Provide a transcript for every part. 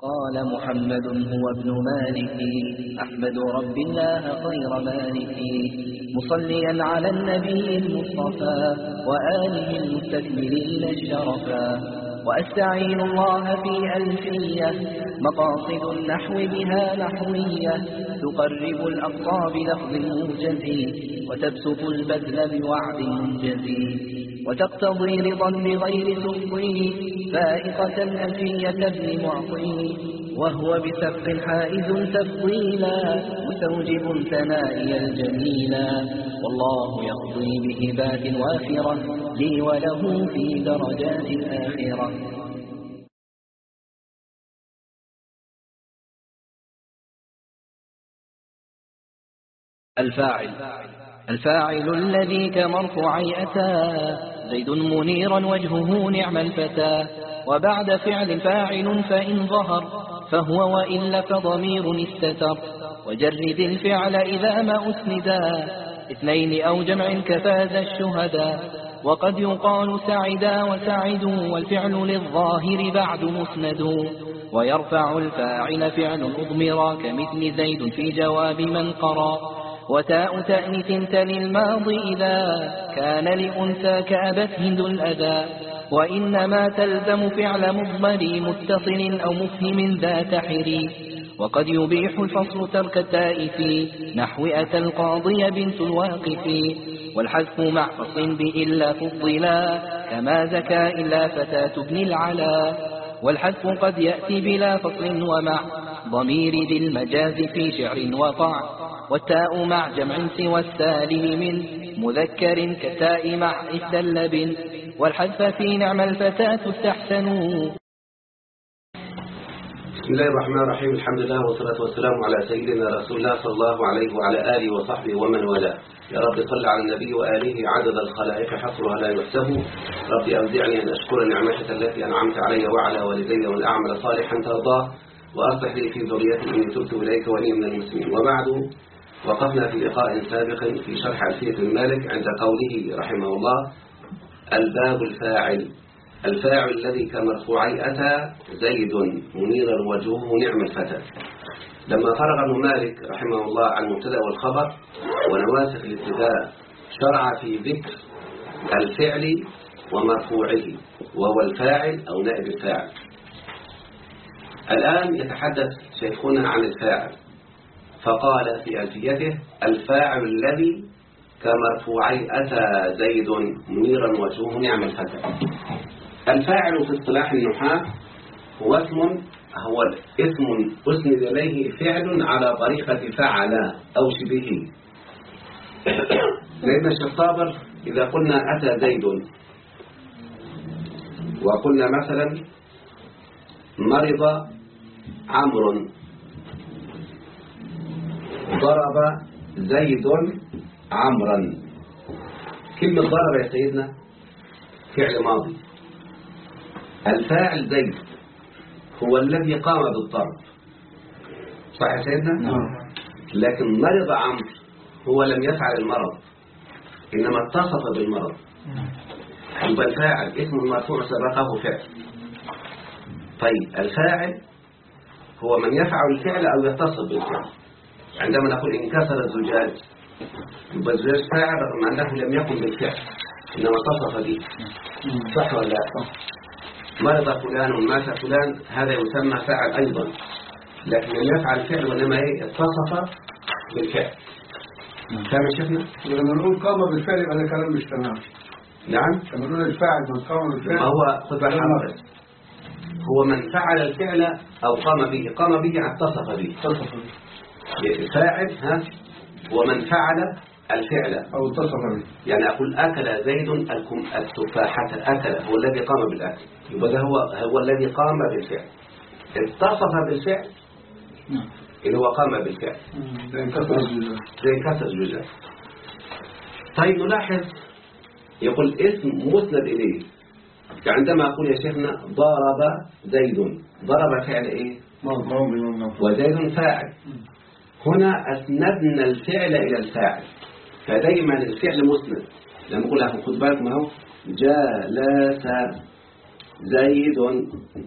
قال محمد هو ابن مالك أحمد رب الله خير مالك مصليا على النبي المصطفى وآله المستكملين الشرفا وأستعين الله في ألفية مقاصد النحو بها نحوية تقرب الأقصى بلفظ موجز وتبسط البذل بوعد منجز وتقتضي رضا بغير سخطه فائقة ألفية ابن معطي وهو بسبق حائز تفضيلا مستوجب ثنائي الجميلا والله يقضي بهبات وافرة لي وله في درجات الآخرة. الفاعل الذي كمرفوعي أتى زيد منيرا وجهه نعم الفتى وبعد فعل فاعل فإن ظهر فهو وإلا فضمير استتر وجرد الفعل إذا ما أسندا اثنين أو جمع كفاز الشهدا وقد يقال سعدا وسعدوا والفعل للظاهر بعد مسند ويرفع الفاعل فعل أضمرا كمثل زيد في جواب من قرأ وتاء تأنيث تلي الماضي إذا كان لأنثى كأبت هند الأذى وإنما تلزم فعل مضمر متصل أو مفهم ذا تحري وقد يبيح الفصل ترك التاء في نحو أتى القاضي بنت الواقف والحذف مع فصل بإلا فضلا كما زكى إلا فتاة ابن العلا والحذف قد يأتي بلا فصل ومع ضمير ذي المجاز في شعر وقع والتاء مع جمع سوى السالم من مذكر كالتاء مع إحدى اللبن والحذف في نعم الفتاة استحسن. بسم الله الرحمن الرحيم. الحمد لله والصلاة والسلام على سيدنا رسول الله صلى الله عليه وعلى آله وصحبه ومن والاه. يا رب صل على النبي وآله عدد الخلائق حصرها لا يحسب. رب أودعني أن أشكر نعمتك التي أنعمت علي وعلى والدي وأن أعمل صالحا ترضاه وأصلح لي في ذريتي إني تبت إليك وإني من المسلمين. وبعد، وقفنا في لقاء سابق في شرح ألفية المالك عند قوله رحمه الله: الباب الفاعل الذي كمرفوعي أتى زيد منيرا وجهه نعم الفتى. لما فرغ ابن مالك رحمه الله عن المبتدا والخبر ونواسخ الابتداء شرع في ذكر الفعل ومرفوعه وهو الفاعل أو نائب الفاعل. الآن يتحدث شيخنا عن الفاعل فقال في ألفيته: الفاعل الذي كمرفوعي أتى زيد منيرا وجهه نعم الفتى. الفاعل في اصطلاح النحاة هو اسم أسند إليه فعل على طريقة فعل أو شبهه. سيدنا الشيخ صابر إذا قلنا أتى زيد وقلنا مثلا مرض عمرو ضرب زيد عمرا، كلمة ضرب يا سيدنا فعل ماضي، الفاعل زيد هو الذي قام بالضرب، صح يا سيدنا؟ لكن مرض عمرو هو لم يفعل المرض إنما اتصف بالمرض. يبقى الفاعل اسم المرفوع سبقه فعل. طيب الفاعل هو من يفعل الفعل أو يتصف بالفعل. عندما نقول انكسر الزجاج يبقى الزجاج فاعل رغم أنه لم يقم بالفعل إنما اتصف به، صح ولا لا؟ مرض فلان ومات فلان هذا يسمى فاعل أيضا، لكن لم يفعل الفعل وإنما اتصف بالفعل. فاهم يا شيخنا؟ لما نقول قام بالفعل يبقى ده كلام مش تمام. نعم؟ لما نقول الفاعل من قام بالفعل هو خد بالك هو من فعل الفعل أو قام به اتصف به. الفاعل ومن فعل الفعل أو اتصف به. يعني أقول أكل زيد التفاحة، أكل هو الذي قام بالأكل، يبقى ده هو الذي قام بالفعل. اتصف بالفعل اللي هو قام بالفعل زي كسر الزجاج. طيب نلاحظ يقول اسم مسند إليه. عندما أقول يا شيخنا ضرب زيد، ضرب فعل إيه؟ وزيد فاعل. هنا أسندنا الفعل إلى الفاعل، فدايما الفعل مسند. لما أقول لكم خد بالكم اهو جلس زيد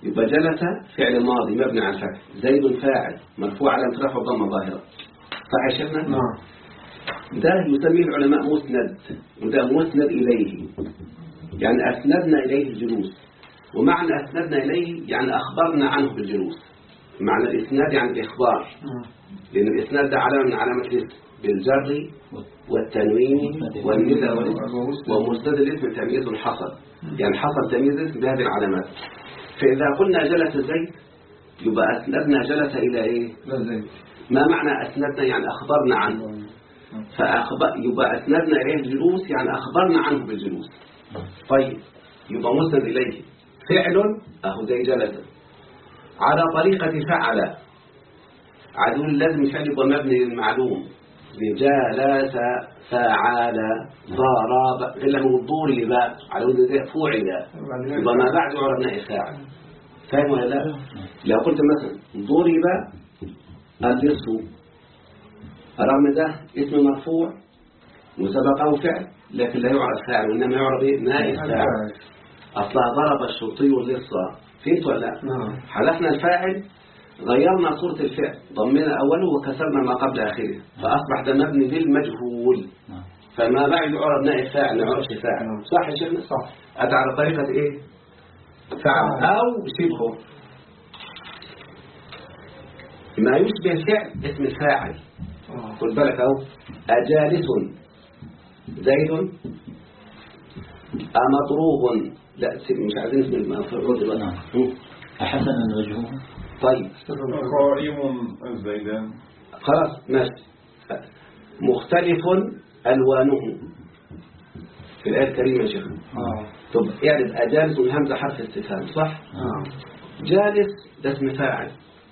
يبقى جلس فعل ماضي مبني على الفتح، زيد فاعل مرفوع على رفعه ضمه ظاهرة. صح يا شيخنا؟ نعم. ده يسميه العلماء مسند، وده مسند إليه، يعني أسندنا إليه الجلوس. ومعنى أسندنا إليه يعني أخبرنا عنه بالجلوس. معنى الإسناد يعني الإخبار، لأن الإسناد ده علامة من علامات الاسم بالجر والتنوين والندى ومسند الاسم تمييز حصل، يعني حصل تمييز الاسم بهذه العلامات. فإذا قلنا جلس زيد يبقى أسندنا جلس إلى إيه؟ ما معنى أسندنا؟ يعني أخبرنا عنه. يبقى أسندنا إليه الجلوس يعني أخبرنا عنه بالجلوس. طيب يبقى مسند إليه فعل أهو زي جلس على طريقة فعل، عدو لازم فعل يبقى مبني للمعلوم، جلس فعل ضرب غير له ضرب على وزن زي فعل، يبقى ما بعد عربنا فاعل. فاهم ولا لا؟ لو قلت مثلا ضرب اللص، رغم ده اسم مرفوع وسبقه فعل لكن لا يعرف فاعل وإنما يعرف نائب فاعل. أصلا ضرب الشرطي اللص، فهمت ولا لا؟ حذفنا الفاعل غيرنا صورة الفعل، ضمنا أوله وكسرنا ما قبل آخره، فأصبح ده مبني للمجهول، فما بعد يعرف نائب فاعل ما يعرفش فاعل. صح يا شيخنا؟ صح. أتى على طريقة إيه؟ فعل أو شبهه، ما يشبه الفعل اسم الفاعل. خد بالك أهو، أجالس زيد أمضروب، لا مش عايزين اسم المفعول دلوقتي. أحسن وجهه. طيب قائم الزيدان، خلاص ماشي. مختلف ألوانه في الآية الكريمة يا شيخ. طب يعني أجالس والهمزة حرف استفهام صح؟ جالس ده اسم فاعل،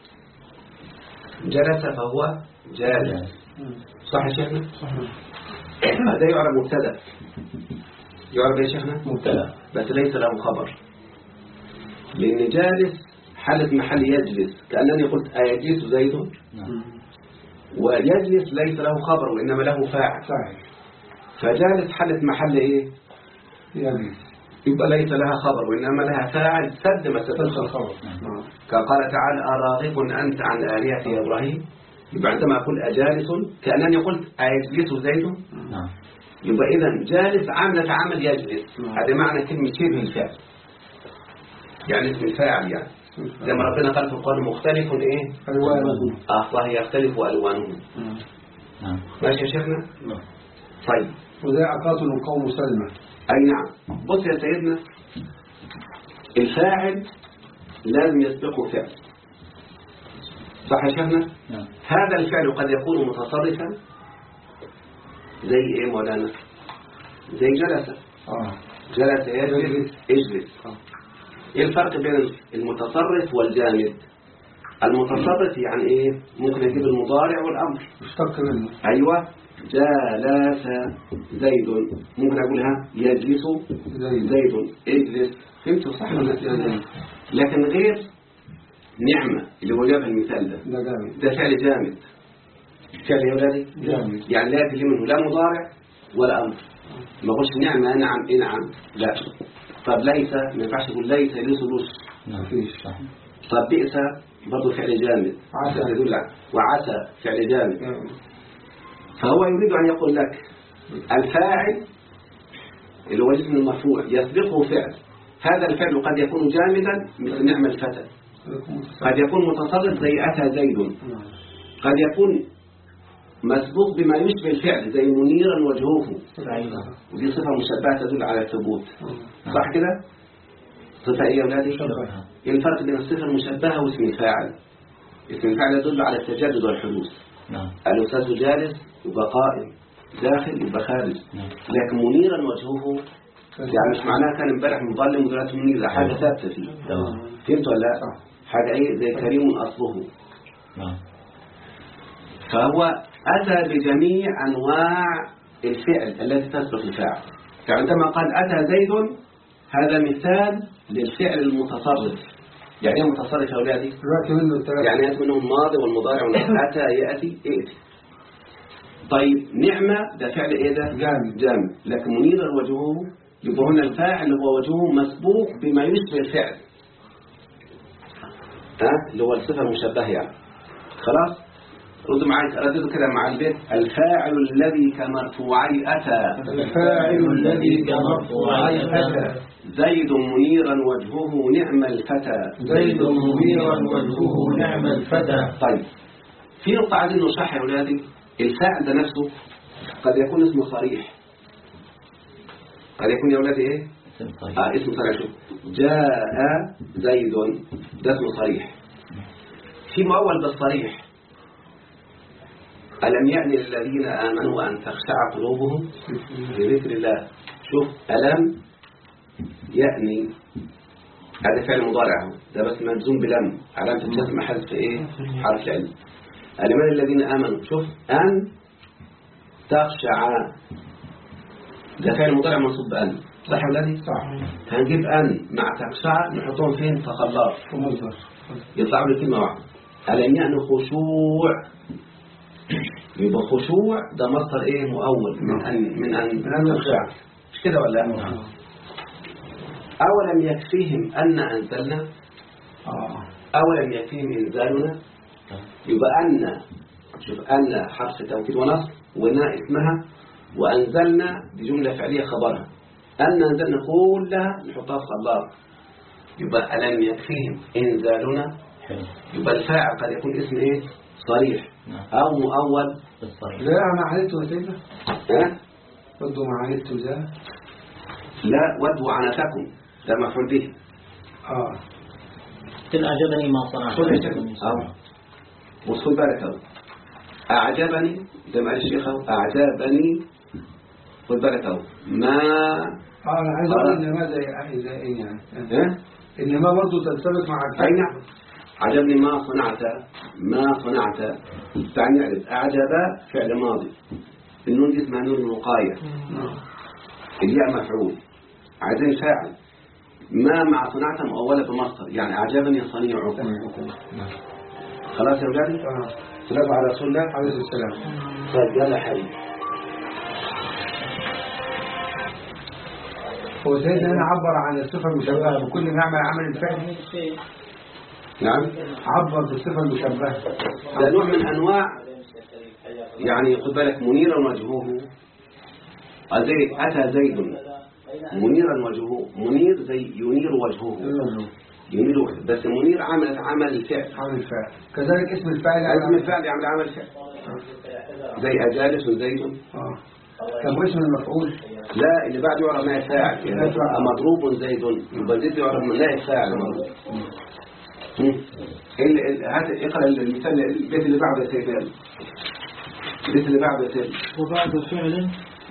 جلس فهو جالس. صح يا شيخنا؟ صح. هذا يعرف مبتدا، يعرف يا شيخنا مبتدا بس ليس له خبر، لأن جالس حالة محل يجلس، كأنني قلت أيجلس زيد، ويجلس ليس له خبر وإنما له فاعل. فجالس حالة محل إيه؟ يبقى ليس لها خبر وإنما لها فاعل سد ما سدد الخبر. كقال تعالى أراغب أنت عن آلهة يا إبراهيم، يبقى عندما أقول أجالس كأنني قلت أيجلس زيد، يبقى إذن جالس عاملة عمل يجلس، هذا معنى كلمة شبه الفعل، يعني اسم الفاعل. يعني لما ربنا قال في القرآن مختلف إيه؟ ألوانه، الله يختلف ألوانه. ماشي يا شيخنا؟ طيب وذي عقاتل القوم سلمة. أي نعم. بص يا سيدنا، الفاعل لازم يسبقه فعل، صح يا شيخنا؟ هذا الفعل قد يكون متصرفا زي ايه مولانا؟ زي جلس. جلس يجلس اجلس. ايه الفرق بين المتصرف والجامد؟ المتصرف يعني ايه؟ ممكن يجيب المضارع والامر، اشتق منه. ايوه، جلس زيد، ممكن اقولها يجلس زيد اجلس. فهمتوا صح ولا لا؟ لكن غير نعمة اللي هو جاب المثال ده فعل جامد. فعل يا ولادي جامد، يعني لا يأتي منه لا مضارع ولا أمر. ما قلش نعمة أنعم إنعم، لا. طب ليس ما ينفعش يقول ليس ليس ليس. طب بئس برضه فعل جامد، عسى يدل على، وعسى فعل جامد. فهو يريد أن يقول لك الفاعل اللي هو اسم المرفوع يسبقه فعل، هذا الفعل قد يكون جامدا مثل نعم الفتى، قد يكون متصرف زي أتى زيد، قد يكون مسبوق بما يشبه الفعل زي منيرا وجهه، ودي صفة مشبهة تدل على الثبوت. صح كده؟ صفة ايه يا أولادي؟ ايه الفرق بين الصفة المشبهة واسم الفاعل؟ اسم الفاعل يدل على التجدد والحدوث. الأستاذ جالس يبقى قائم، داخل يبقى خارج. لكن منيرا وجهه يعني مش معناها كان امبارح مظلم ودلوقتي منير، ده حاجة ثابتة فيه. فهمت ولا لا؟ حاجة ايه زي كريم أصله. فهو أتى بجميع أنواع الفعل التي تسبق الفاعل. يعني عندما قال أتى زيد هذا مثال للفعل المتصرف. يعني ايه متصرف يا أولادي؟ يعني يأتي منهم الماضي والمضارع أتى يأتي ائتي. طيب نعمة ده فعل ايه ده؟ جامد. لكن منير وجهه يبقى هنا الفاعل هو وجهه مسبوق بما يشبه الفعل. اللي هو الصفة المشبهة يعني. خلاص ردوا معايا، رددوا كده مع البيت. الفاعل الذي كمرفوعي أتى. الفاعل الذي كمرفوعي أتى. زيد منيرا وجهه نعم الفتى. زيد منيرا وجهه نعم الفتى. طيب في نقطة عايزين نشرحها يا أولادي. الفاعل ده نفسه قد يكون اسم صريح، قد يكون يا أولادي إيه؟ اسم صريح. شوف جاء زيد ده اسم صريح. في مؤول بالصريح ألم يأن للذين آمنوا أن تخشع قلوبهم لذكر الله. شوف ألم يأني هذا فعل مضارع ده بس مجزوم بلم، علامة الجزم حذف إيه؟ حرف العلم. ألم يأن الذين آمنوا. شوف أن تخشع ده فعل مضارع منصوب بأن، صح ولا لا؟ صح. هنجيب أن مع تخشع نحطهم فين؟ في خلاط يطلعوا لي كلمة واحدة. ألم يأن خشوع، يبقى خشوع ده مصدر ايه؟ مؤول من ان تخشع، مش كده ولا لا؟ اولم يكفيهم ان انزلنا، اولم يكفيهم انزالنا. يبقى ان، شوف ان حرف توكيد ونصب وناء اسمها، وانزلنا دي جمله فعليه خبرها. ان انزلنا كلها نحطها في خلاط يبقى الم يكفيهم انزالنا. يبقى الفاعل قد يكون اسم ايه؟ صريح أو مؤول بالصريح. لا ما عرفته يا سيدنا. ودوا ما عرفته ده. لا ودوا عنتكم ده مفعول به. قل أعجبني ما صنعت. وصل بالك اهو. أعجبني زي ما قال الشيخ اهو. أعجبني خد بالك اهو. ما أنا عايز أقول إن ما زي إيه يعني. إن ما برضه تنسبق مع الكلمة. أي نعم. عجبني ما صنعت، ما صنعت. تعال نعرف. أعجب فعل ماضي، النون دي اسمها نون الوقاية، الياء مفعول، عايزين فاعل. ما مع صنعت مؤولة بمصدر، يعني أعجبني صنيعه. خلاص يا أولاد؟ سلام على رسول الله عليه السلام. طيب يلا حبيبي. هو سيدنا هنا عبر عن الصفة المشبهة بكل نعمة عمل الفعل. نعم عبر بالصفة المشبهة. ده نوع من أنواع يعني خد بالك. منيرا وجهه أتى زيد منيرا وجهه. منير زي ينير وجهه، ينير وجهه. بس منير عمل الفعل. عمل الفعل. كذلك اسم الفاعل اسم الفعل يعمل عمل الفعل. زي أجالس وزيد. طب واسم المفعول؟ لا اللي بعد يعرف نائب فاعل. مضروب زيد يبقى زيد يعرف نائب فاعل مضروب. هات اقرا المثال البيت اللي بعده يا سيدنا. البيت اللي بعده يا سيدنا. وبعد فعل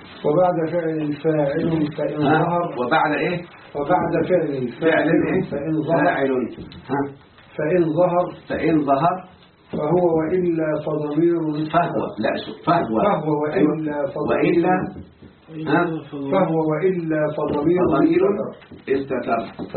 فاعل فإن ظهر. وبعد ايه؟ وبعد فعل فإن ظهر. فإن ظهر فهو وإلا فضمير. فهو لا شوف فهو وإلا فضمير استتر.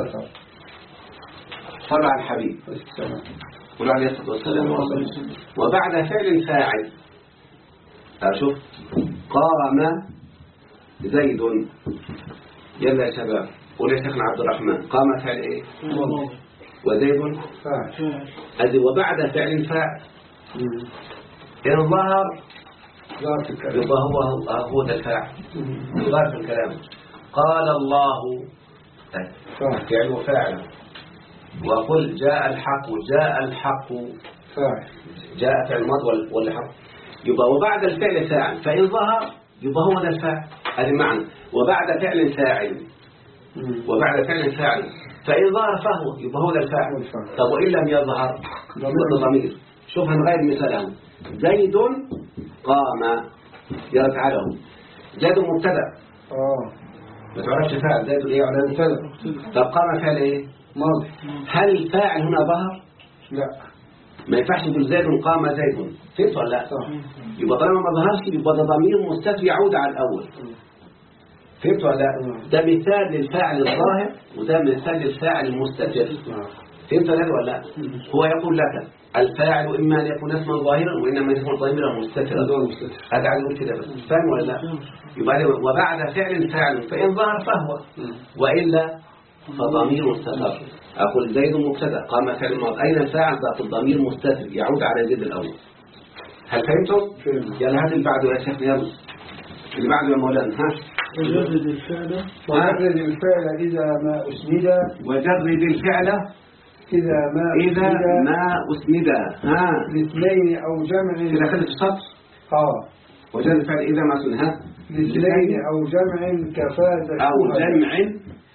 صلى على الحبيب قل عليه الصلاة والسلام. وبعد فعل فاعل أشوف قام زيد. يلا يا شباب قول يا شيخنا عبد الرحمن. قام فعل ايه؟ وزيد فاعل. أدي وبعد فعل فاعل إن ظهر يبقى هو ده الفاعل. ظهر في الكلام. قال الله فعل وفاعل. وقل جاء الحق فاعل. جاء فعل ماضي ولا حق. يبقى وبعد الفعل فاعل فإن ظهر يبقى هو ده الفاعل. هذا معنى وبعد فعل فاعل. وبعد فعل فاعل فإن ظهر فهو يبقى هو ده الفاعل. طب وإن لم يظهر يبقى ضمير. شوف هنغير مثاله. زيد قام. يلا تعالوا. زيد مبتدا ما تعرفش فاعل. زيد ايه على مبتدا. طب قام فعل ايه؟ ماضي. هل الفاعل هنا ظهر؟ لا ما ينفعش تقول زيد قام زيد. فهمت ولا لا؟ يبقى طالما ما ظهرش يبقى ده ضمير مستتر يعود على الاول. فهمت ولا لا؟ ده مثال للفاعل الظاهر وده مثال للفاعل المستتر. فهمت ولا لا؟ هو يقول لك الفاعل اما ان يكون اسما ظاهرا وانما يكون ضميرا مستترا. هذا عايز يقول كده بس. فاهم ولا لا؟ يبقى وبعد فعل فاعل فان ظهر فهو والا فضمير مستتر. أقول زيد مبتدأ قام فعل الماضي، أين الفاعل؟ ذات الضمير مستتر يعود على زيد الأول. هل فهمتم؟ يلا هات اللي بعده يا شيخ، يلا اللي بعده يا مولانا. ها وجرد الفعل إذا ما أسند. وجرد الفعل إذا ما أسند. ها لاثنين أو جمع. كده خلت السطر. وجرد الفعل إذا ما أسند. ها لاثنين أو جمع كفاز أو جمع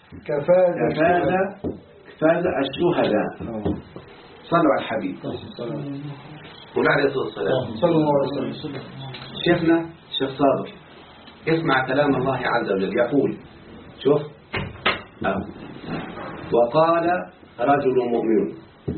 كفاز الشهداء. صلوا على الحبيب ولا عليه الصلاة والسلام. صلى الله عليه وسلم. شيخنا الشيخ صابر اسمع كلام الله عز وجل يقول، شوف وقال رجل مؤمن،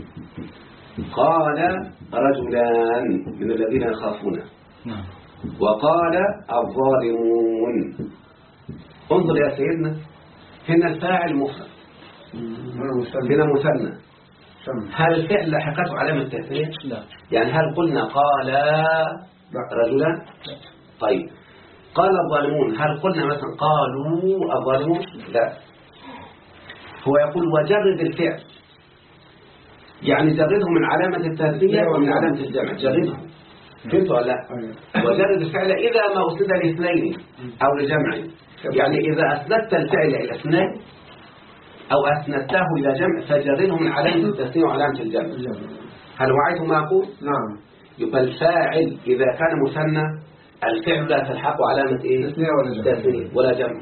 قال رجلان من الذين يخافون، وقال الظالمون. انظر يا سيدنا، هنا الفاعل مفرد، هنا مثنى. هل الفعل لاحقته علامة التثنية؟ لا. يعني هل قلنا قال رجلان؟ طيب قال الظالمون، هل قلنا مثلا قالوا الظالمون؟ لا. هو يقول وجرد الفعل، يعني جرده من علامة التثنية ومن علامة الجمع، جرده. فهمت ولا لا؟ وجرد الفعل إذا ما أسند لاثنين أو لجمع، يعني إذا أسندت الفعل إلى اثنين أو أسندته إلى جمع فجرده من علامة التثنية وعلامة الجمع. هل وعيت ما أقول؟ نعم. يبقى الفاعل إذا كان مثنى الفعل لا تلحق علامة إيه؟ تثنية ولا جمع.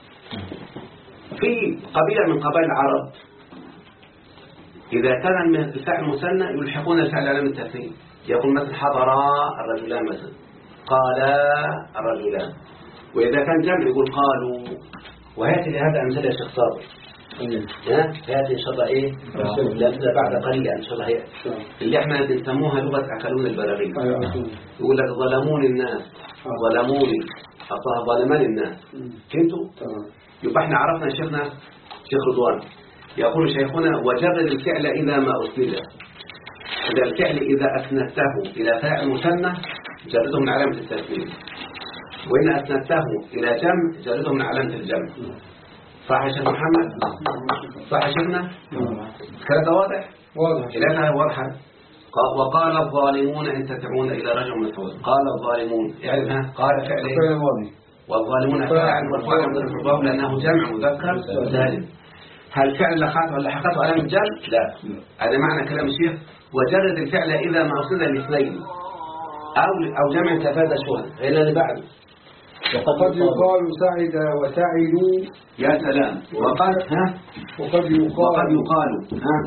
في قبيلة من قبائل العرب إذا كان الفعل مثنى يلحقون الفعل علامة التثنية، يقول مثلا حضر الرجلان مثلا، قال الرجلان. وإذا كان جمع يقول قالوا. وهاتي لهذا أمثلة يا شيخ صابر. هاتي إن شاء الله إيه؟ لأمثلة بعد قليل إن شاء الله هي اللي إحنا بنسموها لغة أكلون البلاغين. يقول لك ظلمون الناس، ظلموني، أصلا ظلمان الناس. فهمتوا؟ يبقى إحنا عرفنا شيخنا شيخ رضوان يقول شيخنا وجرد الفعل إذا ما أسند. إذا الفعل إذا أسندته إلى فاعل مثنى جرده من علامة التثنية، وإن أسندته إلى جمع جرده من علامة الجمع. صح يا شيخ محمد؟ صح يا شيخنا؟ كده واضح؟ إلينا واضحة. وقال الظالمون إن تدعون إلى رجل مفعول. قال الظالمون اعرفها، قال فعل إيه؟ والظالمون فاعل والفاعل مضاف لأنه جمع مذكر سالم. هل فعل لحقته علامة جر؟ لا. هذا معنى كلام الشيخ وجرد الفعل إذا ما أسند الاثنين أو جمع كفاز الشهداء. هنا اللي بعده وقد يقال سعد وسعدوا. يا سلام. وقد يقال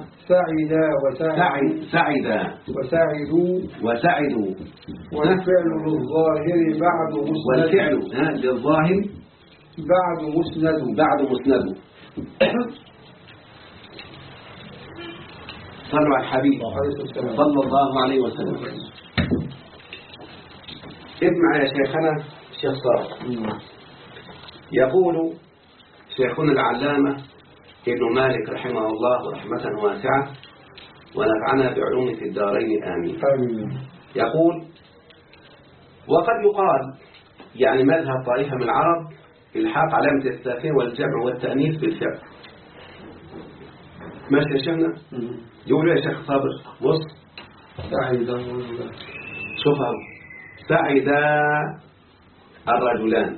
سعد وسعدوا. والفعل للظاهر بعد مسند. والفعل للظاهر بعد مسند. صلوا على الحبيب صلى الله عليه وسلم. اسمع يا شيخنا الشيخ صالح يقول شيخنا العلامة ابن مالك رحمه الله رحمة واسعة ونفعنا بعلوم في الدارين آمين. يقول وقد يقال، يعني مذهب طائفة من العرب الحاق علامة التثنية والجمع والتأنيث بالفعل. ماشي يا شيخنا؟ يقول يا شيخ صابر بص شوفها سعد الرجلان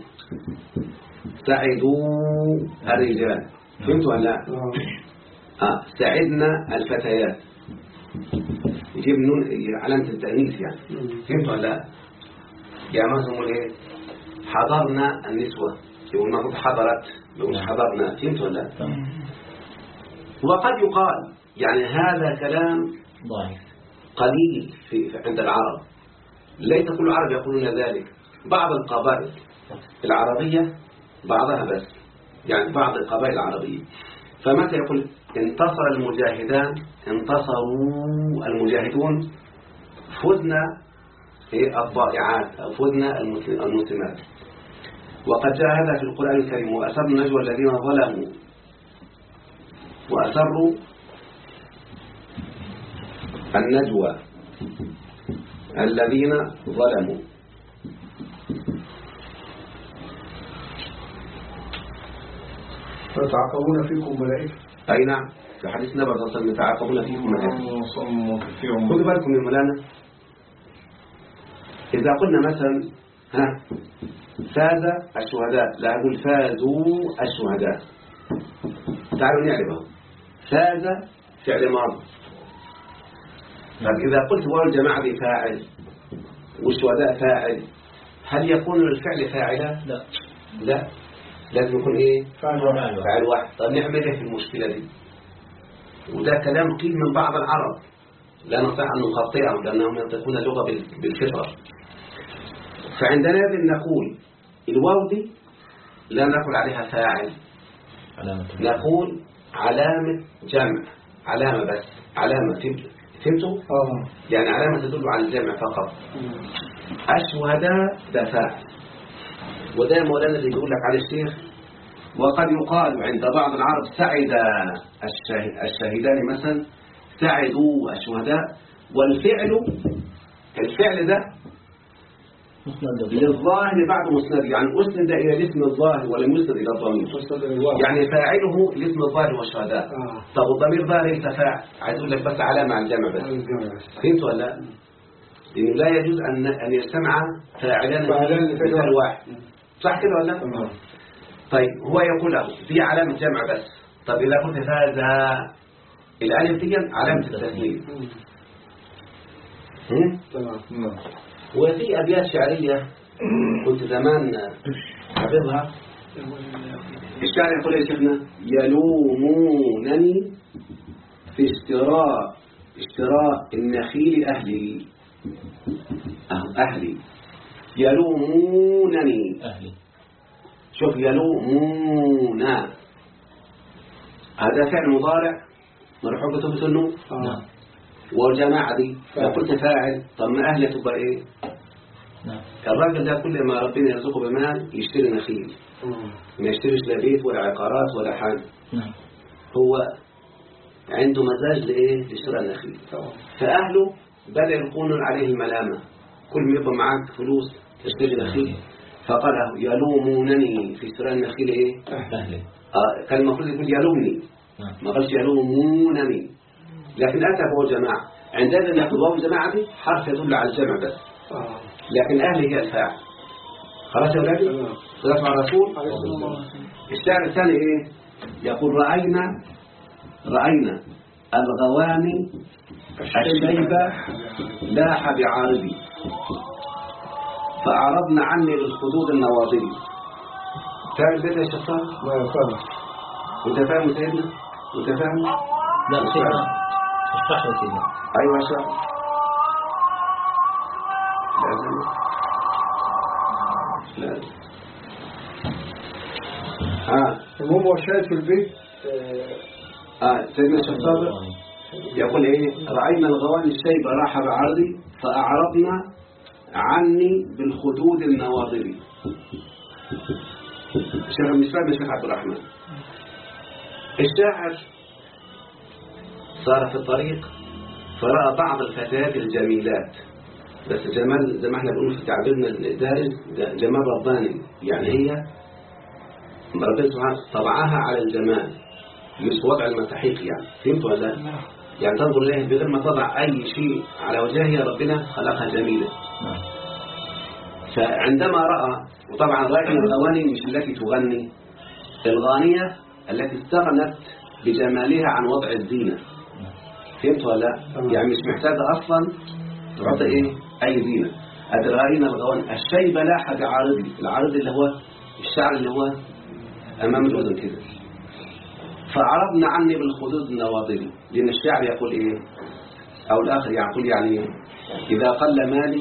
سعدوا الرجال. فهمتوا ولا لا؟ سعدنا الفتيات يجيب نون علامة التأنيث يعني. فهمتوا ولا لا؟ يعني مثلا ايه حضرنا النسوة يقول المفروض حضرت يقول حضرنا. فهمتوا ولا لا؟ وقد يقال يعني هذا كلام ضعيف قليل عند العرب، ليس كل العرب يقولون ذلك. بعض القبائل العربية بعضها بس، يعني بعض القبائل العربية. فمتى يقول انتصر المجاهدان انتصروا المجاهدون فزنا الضائعات أو فزنا المسلمات. وقد جاء هذا في القرآن الكريم وأسروا النجوى الذين ظلموا وأسروا النجوى الذين ظلموا. ويتعاقبون فيكم ملائكة. أي نعم، في حديث النبي صلى الله عليه وسلم يتعاقبون فيكم الأجر. خذوا بالكم من مولانا، إذا قلنا مثلا فاز الشهداء، لا أقول فازوا الشهداء. تعالوا نعرفه. فاز فعل ماضي. طيب إذا قلت واو الجماعة فاعل والشهداء فاعل، هل يكون الفعل فاعلا؟ لا، لازم يكون إيه؟ فاعل واحد. طيب نعمل إيه في المشكلة دي؟ وده كلام قيل من بعض العرب، لا نستطيع أن نغطيه لأنهم ينطقون اللغة بالفطرة. فعندنا نقول الواو دي لا نقول عليها فاعل، نقول علامة جمع، علامة بس، علامة. فهمتوا؟ يعني علامة تدل على الجمع فقط. الشهداء ده فاعل، وده مولانا اللي يقول لك على الشيخ. وقد يقال عند بعض العرب سعد الشهيدان مثلا، سعدوا الشهداء. والفعل الفعل ده للظاهر بعد مسند، يعني أسند إلى الاسم الظاهر ولم يسند إلى الضمير. يعني فاعله الاسم الظاهر والشهداء. طب الضمير ظاهر ليس فاعل، عايز أقول لك بس علامة على الجمع بس. فهمت ولا لا؟ لأنه لا يجوز أن يجتمع فاعلان مثال واحد، صح كده ولا لا؟ طيب هو يقول له دي علامة جمع بس. طب إذا قلت فاز، الألف دي علامة التسليم. تمام. وفي أبيات شعرية كنت زمان حافظها. الشاعر يقول يا شيخنا: يلومونني في اشتراء النخيل أهلي. أهلي يلومونني. شوف يلومونا، هذا فعل مضارع مرفوع بثبوت النون. والجماعة دي لو قلت فاعل، طب ما أهلي تبقى إيه؟ الراجل ده كل ما ربنا يرزقه بمال يشتري نخيل، ما يشتريش لا بيت ولا عقارات ولا حاجة. هو عنده مزاج لإيه؟ لشراء النخيل. فأهله بدأ يلقون عليه الملامة، كل ما يبقى معاك فلوس تشتري نخيل. فقال يلومونني في شراء النخيل إيه؟ أهلي. كان المفروض يقول يلومني، ما قالش يلومونني، لكن أتى هو جماعة. عندنا نأخذ واو الجماعة دي حرف يدل على الجمع بس، لكن أهلي هي الفاعل. خلاص يا ولادي؟ صلاة مع الرسول. الشعر الثاني إيه؟ يقول رأينا الغواني الشيبة لاح بعارضي فأعرضنا عني للخدود النواضري. فاهم البيت يا شيخ صالح؟ لا فاهم. أنت فاهم سيدنا؟ أنت فاهم؟ لا سيدنا اشرح لي سيدنا. أيوة شاء. لازم. المهم هو شاهد في البيت. سيدنا الشيخ صابر يقول إيه؟ رأينا الغواني الشيبة راح بعرضي فأعرضنا عني بالخدود النواضري. الشيخ المسلم الشيخ عبد الرحمن الشاعر صار في الطريق فرأى بعض الفتيات الجميلات، بس جمال زي ما احنا بنقول في تعبيرنا الدارج جمال رباني، يعني هي ربنا سبحانه طبعها على الجمال مش وضع المساحيق، يعني فهمت ولا لا؟ يعني تنظر إليه بغير ما تضع أي شيء على وجهها، ربنا خلقها جميلة. فعندما رأى، وطبعا رأي الغواني مش التي تغني، الغانية التي استغنت بجمالها عن وضع الزينة، فهمت ولا لا؟ يعني مش محتاجة أصلا تحط إيه أي زينة. أدرائنا الغواني الشيبة لاح بعارضي، العارض اللي هو الشعر اللي هو أمام الأذن كده. فعرضنا عني بالخدود النواضري، لأن الشعر يقول إيه، أو الآخر يقول يعني إذا قل مالي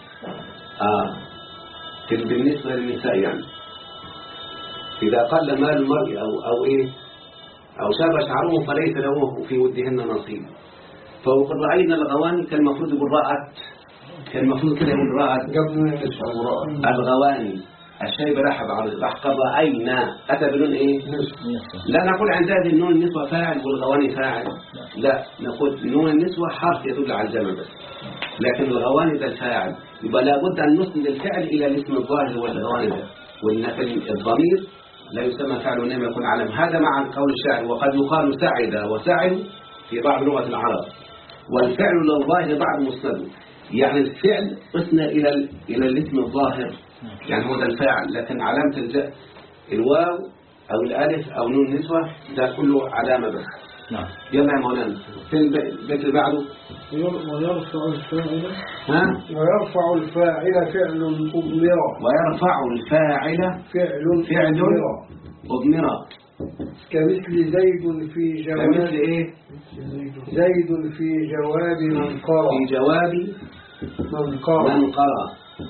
بالنسبة للنساء، يعني إذا قل مال المرء أو إيه أو شاب شعره فليس له في ودهن نصيب. فوقد رأينا الغواني كان المفروض يقول رأت، كان المفروض كده يقول رأت الغواني الشيبة راح بعرض راح قد رأينا، أتى بلون إيه؟ لا نقول عند هذه النون النسوة فاعل والغواني فاعل، لا نقول نون النسوة حرف يدل على الجمع بس، لكن الغواني ده الفاعل، يبقى لابد أن نسند الفعل إلى الاسم الظاهر والغواني ده، والضمير لا يسمى فعل وإنما يكون علم. هذا مع قول الشاعر وقد يقال سعد وسعد في بعض لغة العرب، والفعل للظاهر بعض مسند. يعني الفعل قسنا إلى الاسم الظاهر، يعني هو ده الفاعل، لكن علامة الواو أو الألف أو نون نسوة ده كله علامة بس. نعم. يلا يا مولانا في البيت اللي بعده. ويرفع الفاعل ها؟ ويرفع الفاعل فعل أضمرا. ويرفع الفاعل فعل أضمرا. كمثل زيد في جواب. كمثل إيه؟ زيد في جواب من قرأ. في جواب من قرأ.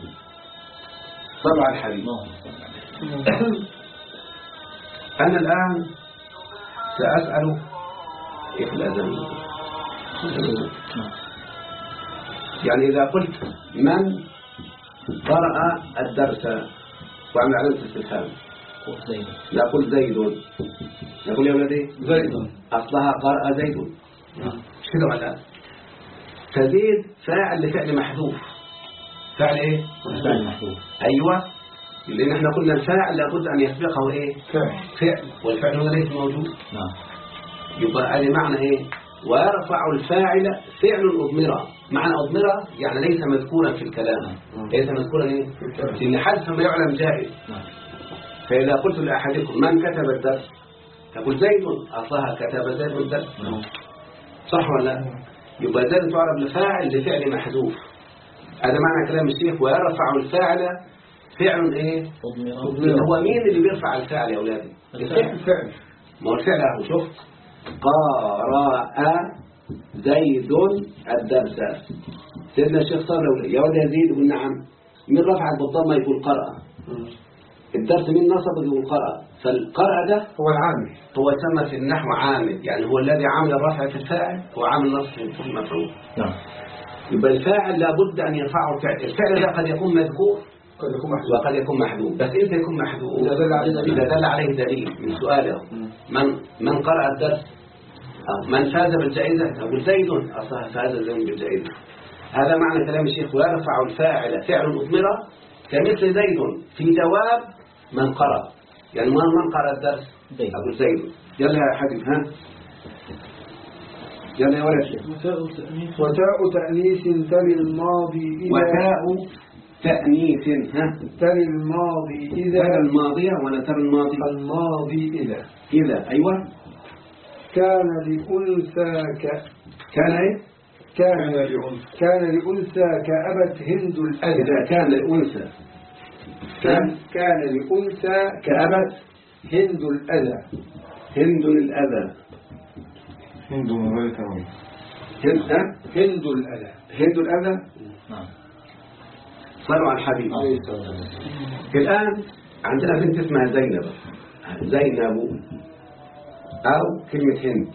طبعا الحديث. أنا الآن سأسأل إيه الأذان؟ يعني إذا قلت من قرأ الدرس وعمل علامة استفهام، نقول زيد. نقول يا ولدي زيد. أصلها قرأ زيد، مش كده ولا؟ فزيد فاعل لفعل محذوف. فعل إيه؟ فعل محذوف. أيوة، لأن احنا قلنا الفاعل لابد أن يسبقه إيه؟ فعل، والفعل هنا ليس موجود. نعم. يبقى هذا معنى إيه؟ ويرفع الفاعل فعل أضمرا. معنى أضمرا يعني ليس مذكورا في الكلام. ليس مذكورا إيه؟ لأن حذف ما يعلم جائز. فإذا قلت لأحدكم من كتب الدرس تقول زيد، أصلها كتب زيد الدرس. صح ولا؟ يبقى زيد تعرف لفاعل لفعل محذوف. هذا معنى كلام الشيخ ويرفع الفاعل فعل إيه؟ أضمرا. هو مين اللي بيرفع الفاعل يا أولادي؟ الفعل. ما هو الفعل أهو. شوف قرأ زيد الدرس. سيدنا الشيخ صار يا ولد زيد يقول نعم. من رفع بالضمة يقول قرأ. الدرس من نصب يقول قرأ. فالقرأ ده هو العامل، هو سمى في النحو عامل، يعني هو الذي عامل الرفع في الفاعل هو عامل نصب في المفعول. نعم. يبقى الفاعل لابد أن يرفعه الفعل. الفعل ده قد يكون مذكور وقد يكون محذوف. بس إمتى يكون محذوف؟ إذا دل عليه دليل من سؤاله من قرأ الدرس أو من فاز بالجائزة أقول زيد، أصلا فاز زيد بالجائزة. هذا معنى كلام الشيخ ويرفع الفاعل فعل أضمرا كمثل زيد في جواب من قرأ. يعني من قرأ الدرس أقول زيد. يلا يا حبيب ها، يلا يا ولد. وتاء تأنيث تلي الماضي. وتاء تأنيث ها تلي الماضي إذا. ترى الماضية ولا ترى الماضي؟ الماضي إذا. إذا أيوة. كان لأنثى كان إيه؟ كان لأنثى كأبت هند الأذى. إذا كان لأنثى كان لأنثى كأبت هند الأذى. هند الأذى. هند من غير تنوين. هند الأذى. هند الأذى. نعم. صلوا على الحبيب. الآن عندنا بنت اسمها زينب. زينب أو كلمة هند.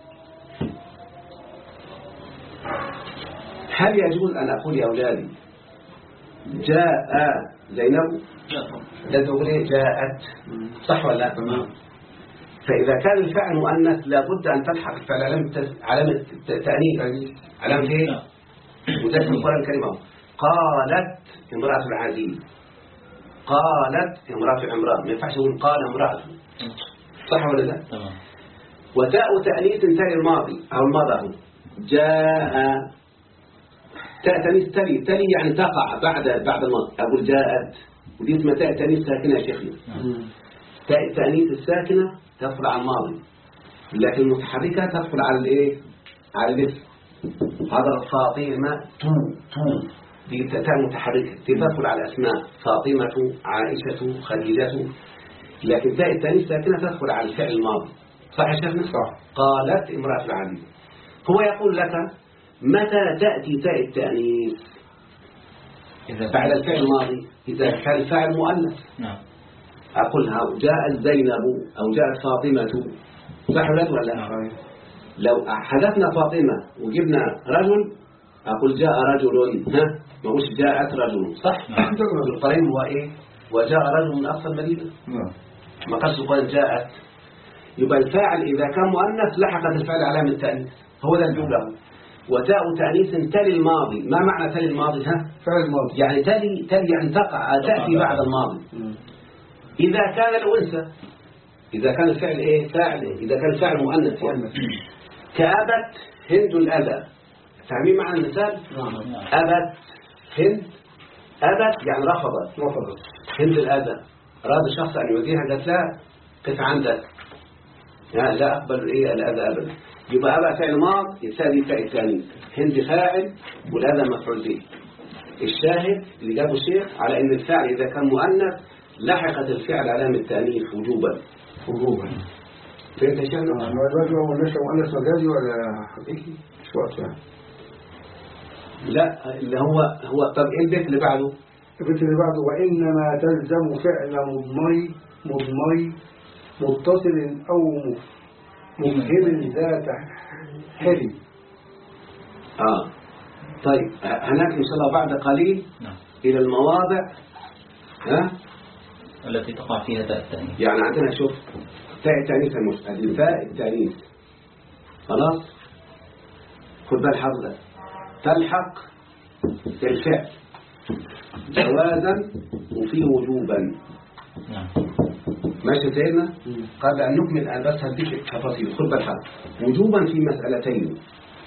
هل يجوز أن أقول يا أولادي جاء زينب؟ لا تقول إيه جاءت. صح ولا لا؟ فإذا كان الفعل مؤنث لابد أن تلحق الفعل علامة تأنيث. علامة إيه؟ وده في القرآن الكريم. قالت امرأة العزيز. قالت امرأة عمران. ما ينفعش يقول قال امرأة. صح ولا لا؟ وتاء تأنيث تلي الماضي أو الماضي. جاء تاء تأنيث تلي يعني تقع بعد الماضي. أقول جاءت. ودي اسمها تاء تأنيث ساكنة يا شيخنا. تاء التأنيث الساكنة تدخل على الماضي، لكن المتحركة تدخل على الايه؟ على الاسم. حضرت فاطمة تو دي تاء متحركة تدخل على الأسماء فاطمة عائشة خديجة. لكن تاء التأنيث ساكنة تدخل على الفعل الماضي. صح يا شيخنا؟ صح. قالت امرأة العزيز. هو يقول لك متى تأتي تاء التأنيث؟ إذا بعد الفعل الماضي، إذا كان الفاعل مؤنث. نعم. أقولها جاءت زينب أو جاءت فاطمة. صح ولا لا؟ لو حذفنا فاطمة وجبنا رجل أقول جاء رجل. ها ما هوش جاءت رجل. صح. القرين هو إيه؟ وجاء رجل من أقصى المدينة. ما قالش القرين جاءت. يبقى الفاعل إذا كان مؤنث لحقت الفعل علامة التأنيث. هو ده الجملة. وتاء تأنيث تلي الماضي. ما معنى تلي الماضي؟ ها فعل الماضي يعني تلي يعني تقع تأتي بعد الماضي. إذا كان الأنثى إذا كان الفعل إيه فاعل، إذا كان الفعل مؤنث يعني. كأبت هند الأذى، فاهمين معنى المثال؟ أبت هند، أبت يعني رفضت هند الأذى، أراد الشخص أن يؤذيها قالت لا كيف عندك يعني لا أقبل إيه الأذى أبدا. يبقى أبى فعل ماض يساوي فاعل ثاني، هند فاعل والأذى مفعول به. الشاهد اللي جابه الشيخ على أن الفعل إذا كان مؤنث لحقت الفعل علامة التأنيث وجوبا. فهمت يا شيخ؟ الرجل هو النشأ مؤنث مجازي ولا حقيقي؟ شو وقت يعني؟ لا اللي هو طب إيه البيت اللي بعده؟ البيت اللي بعده وإنما تلزم فعل مضمري متصل أو مفهم ذات حري. طيب هنأتي إن شاء الله بعد قليل إلى المواضع التي تقع فيها تاء التأنيث. يعني عندنا شوف تاء التأنيث المشترك تاء التأنيث خلاص خد بال حضرتك تلحق الفعل جوازا وفيه وجوبا. ماشي سيدنا؟ قبل أن نكمل الآن بس هديك التفاصيل. خد بال حضرتك وجوبا في مسألتين.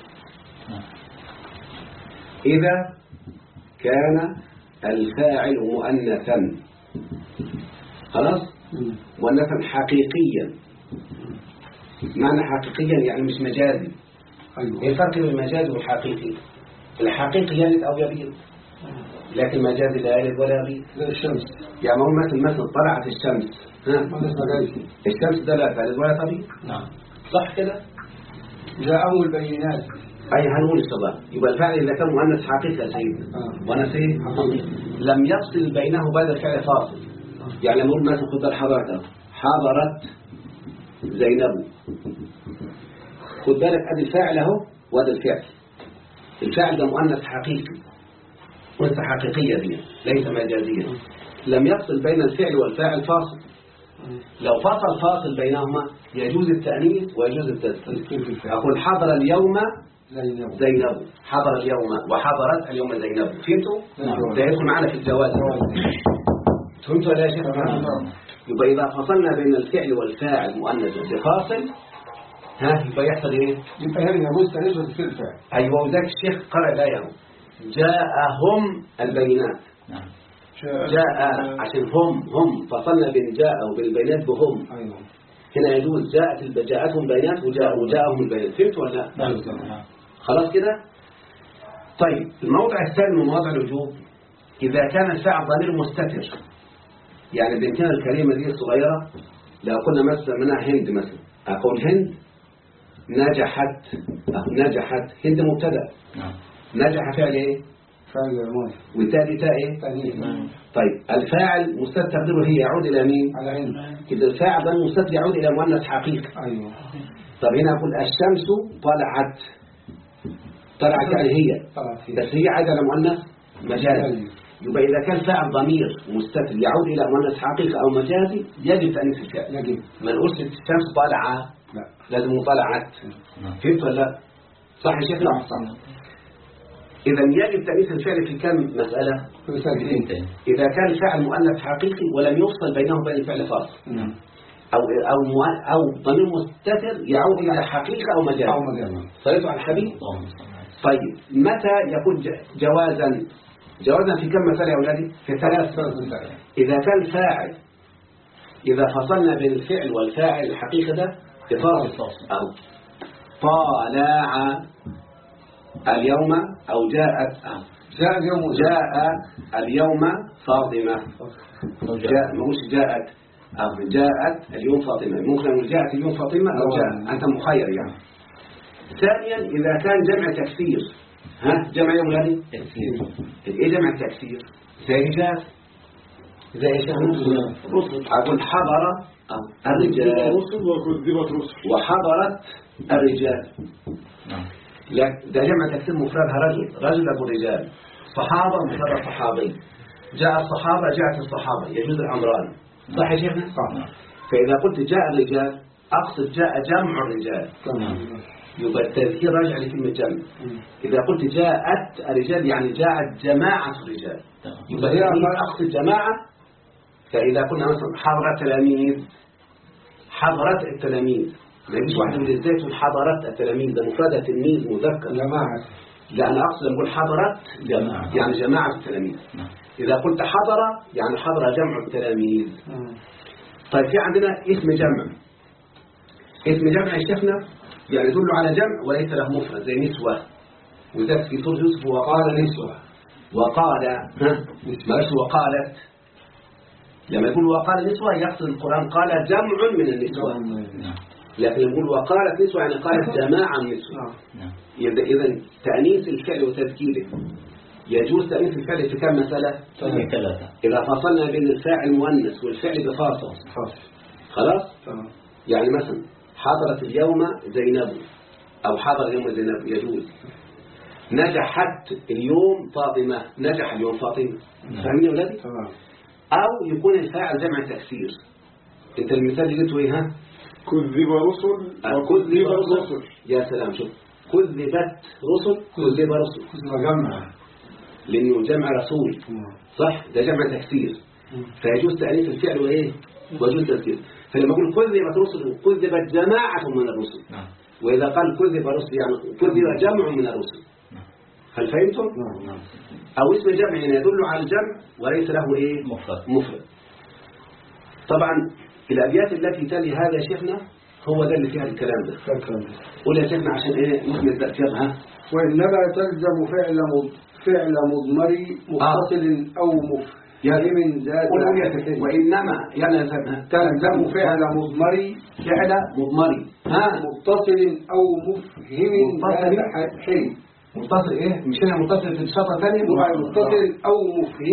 إذا كان الفاعل مؤنثا خلاص مؤنثا حقيقيا. معنى حقيقيا يعني مش مجازي. ايه الفرق بين المجازي والحقيقي؟ الحقيقي يلد او يبيض لكن المجازي لا يلد ولا يبيض. زي الشمس يعني هو مثلا طلعت الشمس الشمس ده لا تلد ولا تبيض. نعم صح كده؟ جاء أول بينات أي هنقول الصلاة. يبقى الفعل إذا كان مؤنث حقيقي يا سيدي وأنا سيد لم يفصل بينه بعد الفعل فاصل. يعني نقول مثلا خد الحضرة حضرت زينب، خد بالك أدي الفاعل أهو وأدي الفعل. الفاعل ده مؤنث حقيقي، مؤنث حقيقية دي ليس مجازية. لم يفصل بين الفعل والفاعل فاصل. لو فصل فاصل بينهما يجوز التأنيث ويجوز التذكير. أقول حضر اليوم زينب، حضر اليوم وحضرت اليوم زينب. فهمتوا؟ ده يدخل معنا في الجواز. فهمتوا ولا يا شيخ؟ يبقى إذا فصلنا بين الفعل والفاعل مؤنثا بفاصل يبقى يحصل إيه؟ يبقى هنا يجوز تأنيث وتذكير الفعل. أيوة وذاك الشيخ قرأ الآية جاءهم البينات. جاء عشان هم فصلنا بين جاء وبين البينات بهم. أيوة. هنا يجوز جاءتهم بينات وجاءهم البينات. فهمت ولا لا؟ نعم. خلاص كده. طيب الموضع الثاني من مواضع الوجوب إذا كان الفاعل ضمير مستتر. يعني بنتنا الكريمة دي الصغيرة لو قلنا مثلا منها هند مثلا أقول هند نجحت هند مبتدأ. نجح فعل ايه؟ فعل ماضي والتالي تاء ايه؟ طيب الفاعل مستتر تقديره هي يعود الى مين؟ على هند. إذا الفاعل ده مستتر يعود الى مؤنث حقيقي. ايوه. طب هنا اقول الشمس طلعت يعني هي بس هي عايده على مؤنث مجازي. يبقى إذا كان فاعل ضمير مستتر يعود إلى مؤنث حقيقي أو مجازي يجب تأنيث الفعل. يجب. ما نقولش الشمس طالعة لا لازم طلعت. فهمت ولا لا؟ صح يا شيخ؟ نعم صح. إذا يجب تأنيث الفعل في كم مسألة؟ إذا كان الفعل مؤنث حقيقي ولم يفصل بينه وبين الفعل فاصل. أو ضمير مستتر يعود إلى حقيقة أو مجاز. صليتوا على الحبيب؟ طيب متى يكون جوازا في كم مسألة يا أولادي؟ في 3. إذا كان الفاعل إذا فصلنا بين الفعل والفاعل الحقيقة ده بفاصل أو طالع اليوم أو جاء اليوم فاطمة. جاءت اليوم فاطمة. ممكن أن جاءت اليوم فاطمة أو جاء أنت مخير يعني. ثانيا إذا كان جمع تكسير جمع يوم الذي تكسير. إيه جمع التكسير؟ زي رجال زي إيش؟ رسل. أقول حضر الرجال وحضرت الرجال. لا ده جمع تكسير مفردها رجل أبو رجال. صحابة مفرد صحابي. جاء الصحابة جاءت الصحابة يجوز الأمران. صح يا شيخنا؟ صح. فإذا قلت جاء الرجال أقصد جاء جمع الرجال. يبقى التذكير راجع لكلمة جمع. إذا قلت جاءت الرجال يعني جاءت جماعة الرجال. يبقى هي أقصد جماعة. فإذا قلنا مثلا حضر تلاميذ حضرات التلاميذ، ما يجيش واحد من ازاي تقول حضرات التلاميذ، ده مفردة تلميذ مذكر جماعة. لا أنا أقصد أقول حضرات يعني جماعة التلاميذ. إذا قلت حضر يعني حضر جمع التلاميذ. طيب في عندنا اسم جمع. اسم جمع يا شيخنا يعني يدل على جمع وليس له مفرد زي نسوة، وذلك في سورة يوسف وقال نسوة وقال ماش وقالت. لما يقول وقال نسوة يقصد القرآن قال جمع من النسوة، لكن يقول وقالت نسوة يعني قالت جماعة من النسوة. إذا تأنيث الفعل وتذكيره يجوز تأنيث الفعل في كم مسألة؟ ثلاثة. إذا فصلنا بين الفاعل المؤنث والفعل بفاصل خلاص؟ يعني مثلا حضرت اليوم زينب أو حضر اليوم زينب يجوز. نجحت اليوم فاطمة، نجح اليوم فاطمة. فهمني يا ولادي؟ أو يكون الفاعل جمع تكسير. أنت المثال اللي قلته إيه ها؟ كذب رسل كذب رسل. يا سلام شوف كذبت رسل كذب رسل. كذب جمع لأنه جمع رسول صح؟ ده جمع تكسير فيجوز تأنيث الفعل وإيه؟ ويجوز تذكير. فلما أقول كذبت رسل كذبت جماعة من الرسل. وإذا قال كذب رسل يعني كذب جمع من الرسل. هل فهمتم؟ أو اسم جمع يعني يدل على الجمع وليس له إيه؟ مفرد. طبعا الأبيات التي تلي هذا يا شيخنا هو ده اللي فيها الكلام ده. قول يا شيخنا عشان إيه نحن التأثيرها. وإنما تلزم فعل مضمري متصل أو مفهم ذات. وإنما يلزم تلزم فعل مضمري متصل أو مفهم ذات حين. متصل ايه؟ مش هنا متصل في الشطرة ثانية؟ متصل أو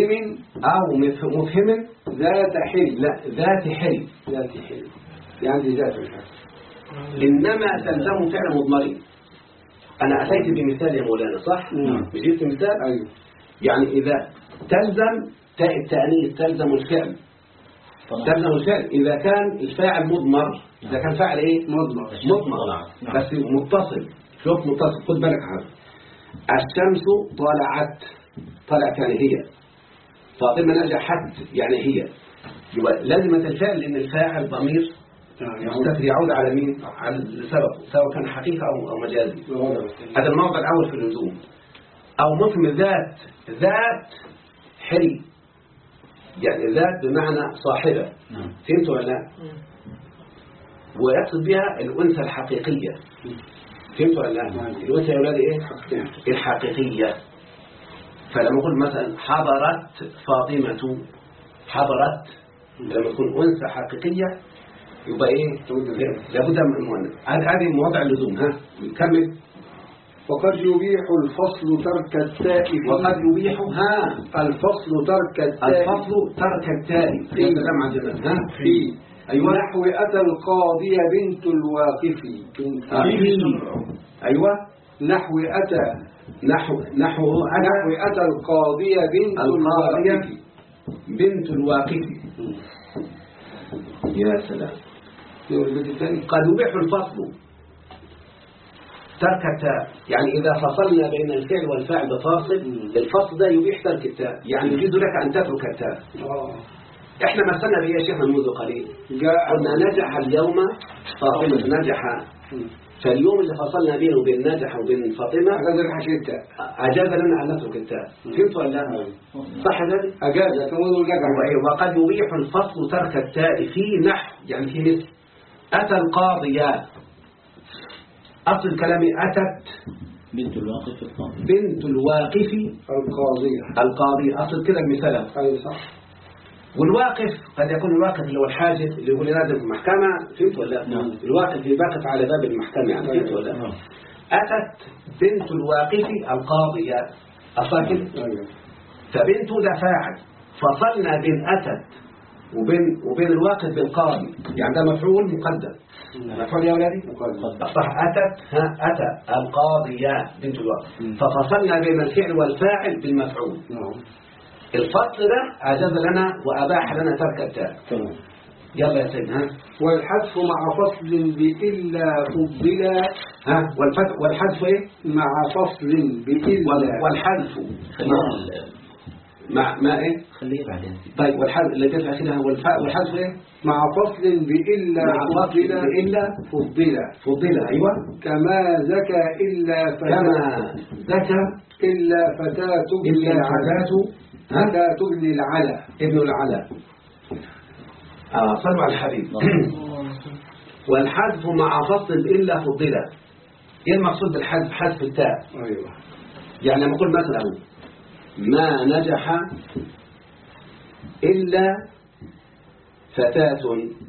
مفهم ذات حل. لا ذات حل. يعني ذات الحل. إنما تلزم فعل مضمري. أنا أتيت بمثال يا مولانا صح؟ مش جبت مثال؟ أيوه. يعني إذا تلزم تاء التأنيث تلزم الفعل. تلزم الفعل إذا كان الفاعل مضمر. إذا كان فاعل إيه؟ مضمر بس متصل. شوف متصل خد بالك هذا. الشمس طلعت. طلعت يعني هي. فاطمة نجحت يعني هي. يبقى لازمة الفعل إن الفاعل ضمير مستتر يعود على مين؟ على السبب سواء كان حقيقة أو مجازي. هذا الموضع الأول في اللزوم. أو مفهم ذات حري يعني ذات بمعنى صاحبة. فهمتوا ولا لا؟ ويقصد بها الأنثى الحقيقية. فهمتوا ولا لا؟ الأنثى يا أولادي إيه؟ الحقيقية. فلما أقول مثلا حضرت فاطمة حضرت لما تكون أنثى حقيقية يبقى إيه؟ لابد من المؤنث. هذه مواضع اللزوم. ها نكمل. وقد يبيح الفصل ترك التاء. وقد يبيح الفصل ترك التاء في أيوة. نحو أتى القاضية بنت الواقف. أيوة. نحو أتى القاضية بنت الواقف. يا سلام. قد يبيح الفصل ترك التاء يعني إذا فصلنا بين الفعل والفاعل بفاصل الفصل ده يبيح ترك التاء يعني يجوز لك أن تترك التاء. إحنا مثلنا به يا شيخنا منذ قليل قلنا نجح اليوم فاطمة نجح فاليوم اللي فصلنا بينه وبين نجح وبين فاطمة أجاز لنا أن نترك التاء. فهمت ولا لا؟ صح ذلك؟ أجاز. وقد يبيح الفصل ترك التاء في نحو يعني في مثل أتى القاضية. أصل الكلام أتت بنت الواقف القاضية. أصل كده المثال. أي صح. والواقف قد يكون الواقف اللي هو الحاجز اللي يقول لازم المحكمة. فهمت ولا لا؟ الواقف اللي واقف على باب المحكمة يعني. فهمت ولا لا؟ أتت بنت الواقف القاضية أصلا كده. فبنت ده فاعل فصلنا بين أتت وبين الواقف بالقاضي يعني ده مفعول مقدم. مفعول يا أولادي؟ صح. أتى القاضية بنت الواقف ففصلنا بين الفعل والفاعل بالمفعول. الفصل ده أجاز لنا وأباح لنا ترك التاء. يلا يا سيدنا. والحذف مع فصل بإلا فضلا. والحذف إيه؟ مع فصل بإلا. والحذف مع إيه؟ خليه بعدين. طيب والحذف اللي في آخرها هو الفاء والحذف إيه؟ مع فصل بإلا مع فصل بإلا فضل أيوة. كما زكى إلا كما زكى إلا فتاة ابن العلا ابن العلا. صلوا على الحبيب. والحذف مع فصل إلا فضل. إيه المقصود بالحذف؟ حذف التاء. أيوة. يعني لما أقول مثلا ما نجح إلا فتاة.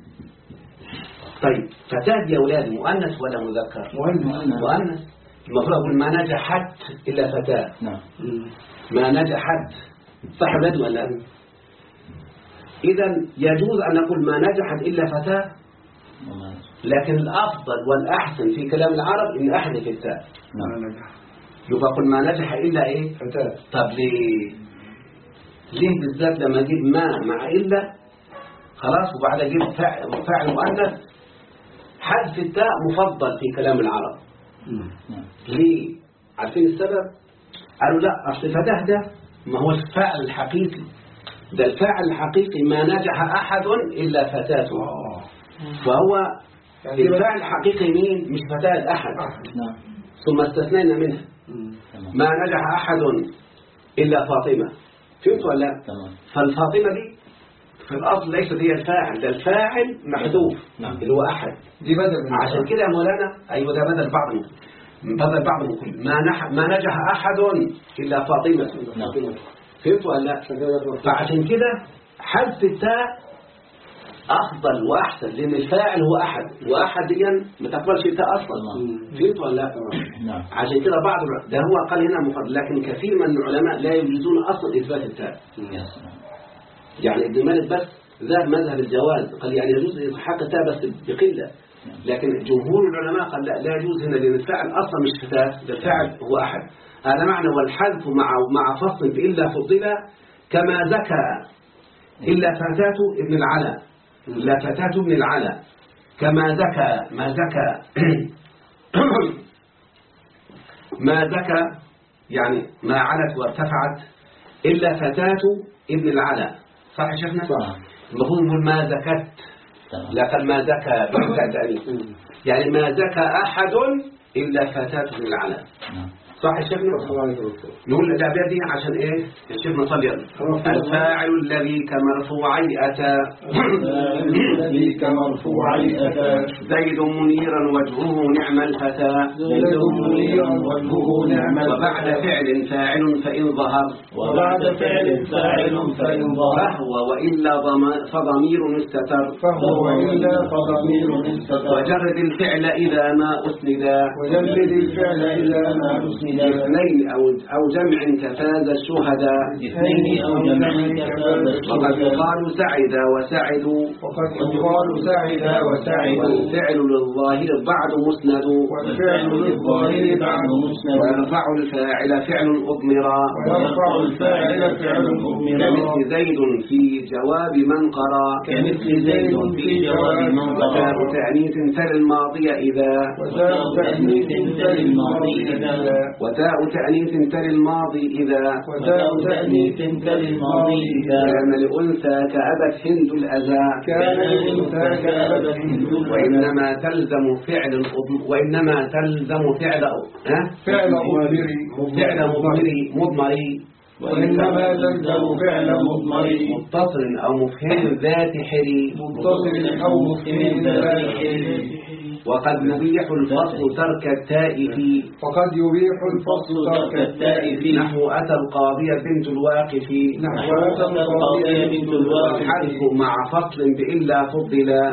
طيب فتاة يا أولاد مؤنث ولا مذكر؟ مؤنث. المفروض أقول ما نجحت إلا فتاة. نعم. ما نجحت صح ولا ولا؟ إذا يجوز أن نقول ما نجحت إلا فتاة، لكن الأفضل والأحسن في كلام العرب إن أحذف التاء. يبقى قل ما نجح إلا إيه؟ فتاة. طب ليه بالذات لما أجيب ما مع إلا خلاص وبعد أجيب فاعل مؤنث؟ حذف التاء مفضل في كلام العرب. ليه؟ عارفين السبب؟ قالوا لا أصل فتاة ده ما هو الفاعل الحقيقي، ده الفاعل الحقيقي ما نجح أحد إلا فتاة. فهو الفاعل الحقيقي مين؟ مش فتاة أحد. ثم استثنينا منها ما نجح أحد إلا فاطمة. فهمت ولا لا؟ فالفاطمة دي في الأصل ليست هي الفاعل، ده الفاعل محذوف اللي هو أحد. دي بدل عشان كده يا مولانا أيوة ده بدل بعض من كل ما نجح أحد إلا فاطمة. فهمت ولا لا؟ فعشان كده حذف التاء أفضل وأحسن، لأن الفاعل هو أحد، وأحد دي ما تقبلش التاء أصلا. فهمت ولا لا؟ عشان كده بعض ده هو قال هنا مفضل، لكن كثير من العلماء لا يجوزون أصلا إثبات التاء. يعني ابن مالك بس ذهب مذهب الجواز، قال يعني يجوز إلحاق التاء بس بقلة، لكن جمهور العلماء قال لا يجوز هنا، لأن الفاعل أصلا مش فتاة، ده الفاعل هو أحد. هذا معنى والحذف مع فصل بإلا فضل كما زكى إلا فتاة ابن العلا، لا فتاة ابن العلا كما زكى ما زكى ما زكى يعني ما علت وارتفعت إلا فتاة ابن العلا. صح يا شيخنا؟ المفروض نقول ما زكت، لكن ما زكى يعني ما زكى أحد إلا فتاة ابن العلا. صح يا شيخنا؟ نقول الأبيات دي عشان إيه؟ يا شيخنا صلي الفاعل الذي كمرفوعي أتى زيد منيرا وجهه نعم الفتى وبعد فعل فاعل فإن ظهر فهو وإلا فضمير استتر وجرد الفعل إذا ما أسندا اثنين أو جمع كفاز الشهداء وقد يقال سعدا وسعدوا والفعل للظاهر بعد مسند ويرفع الفاعل فعل أضمرا كمثل زيد في جواب من قرأ وتاء تأنيث تل الماضي إذا كان لأنثى كأبت هند الأذى وإنما تلزم فعل مضمري متصل أو مفهم ذات حري وقد يبيح الفصل ترك التاء في نحو أتى القاضية بنت الواقف والحذف مع فصل بإلا فضلا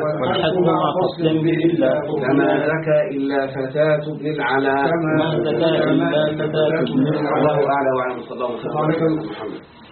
كما زكى إلا فتاة ابن العلا. الله أعلى وأعلم. صلى الله عليه وسلم.